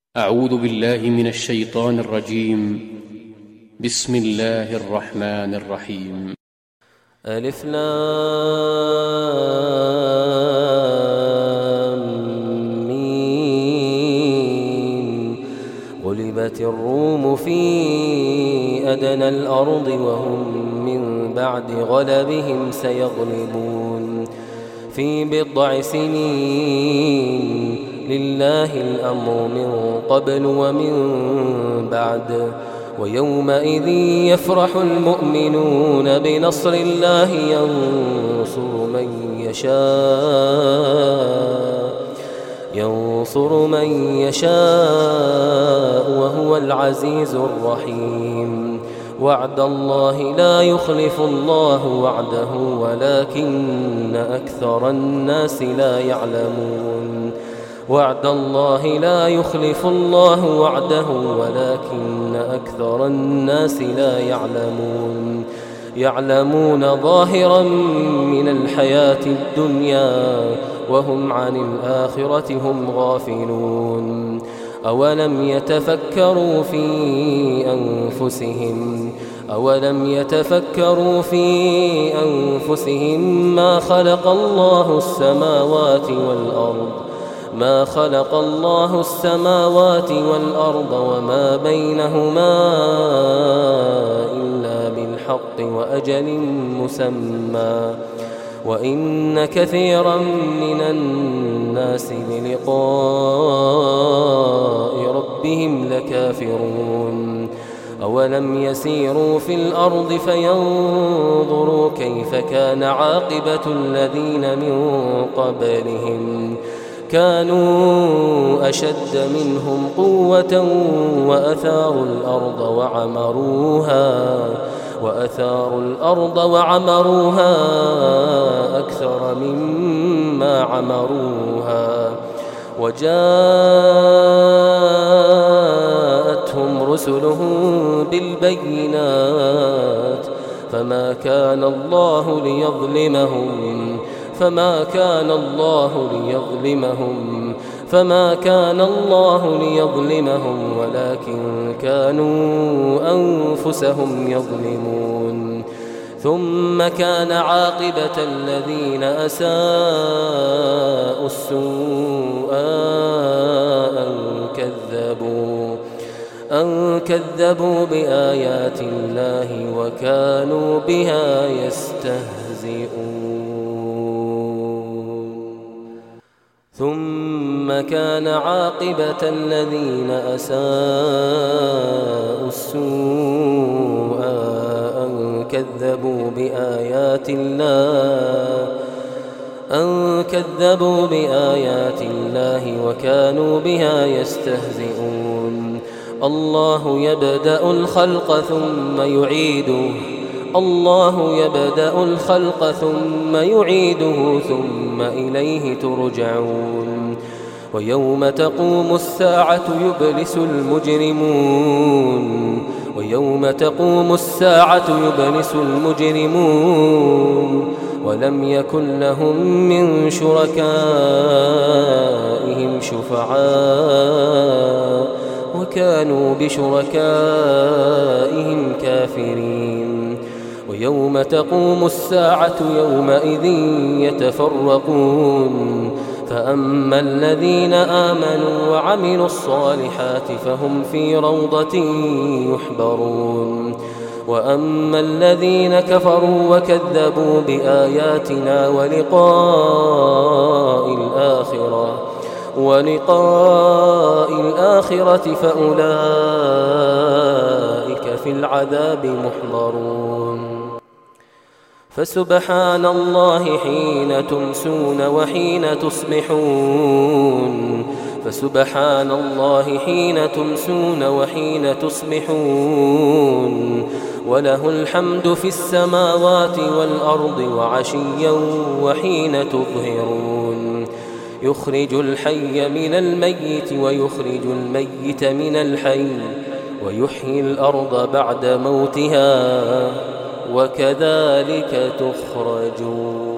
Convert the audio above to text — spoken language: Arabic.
أعوذ بالله من الشيطان الرجيم. بسم الله الرحمن الرحيم. ألف لام ميم. غلبت الروم في أدنى الأرض وهم من بعد غلبهم سيغلبون في بضع سنين. لله الأمر من قبل ومن بعد. ويومئذ يفرح المؤمنون بنصر الله ينصر من يشاء وهو العزيز الرحيم. وعد الله لا يخلف الله وعده ولكن أكثر الناس لا يعلمون. وعد الله لا يخلف الله وعده ولكن أكثر الناس لا يعلمون. يعلمون ظاهرا من الحياة الدنيا وهم عن الآخرة هم غافلون. أولم يتفكروا في أنفسهم ما خلق الله السماوات والأرض وما بينهما إلا بالحق وأجل مسمى وإن كثيرا من الناس بلقاء ربهم لكافرون. أولم يسيروا في الأرض فينظروا كيف كان عاقبة الذين من قبلهم كانوا أشد منهم قوة وأثاروا الأرض وعمروها أكثر مما عمروها. وجاءتهم رسلهم بالبينات فما كان الله ليظلمهم ولكن كانوا أنفسهم يظلمون. ثم كان عاقبة الذين أساءوا السوء أن كذبوا بآيات الله وكانوا بها يستهزئون. ثم كان عاقبة الذين أساءوا السوء أن كذبوا بآيات الله وكانوا بها يستهزئون. الله يبدأ الخلق ثم يعيده ثم إليه ترجعون. ويوم تقوم الساعة يبلس المجرمون ولم يكن لهم من شركائهم شفعاء وكانوا بشركائهم كافرين. ويوم تقوم الساعة يومئذ يتفرقون فأما الذين آمنوا وعملوا الصالحات فهم في روضة يحبرون. وأما الذين كفروا وكذبوا بآياتنا ولقاء الآخرة فأولئك في العذاب محضرون. فسبحان الله حين تمسون وحين تصبحون وله الحمد في السماوات والأرض وعشيا وحين تظهرون. يخرج الحي من الميت ويخرج الميت من الحي ويحيي الأرض بعد موتها وكذلك تخرجون.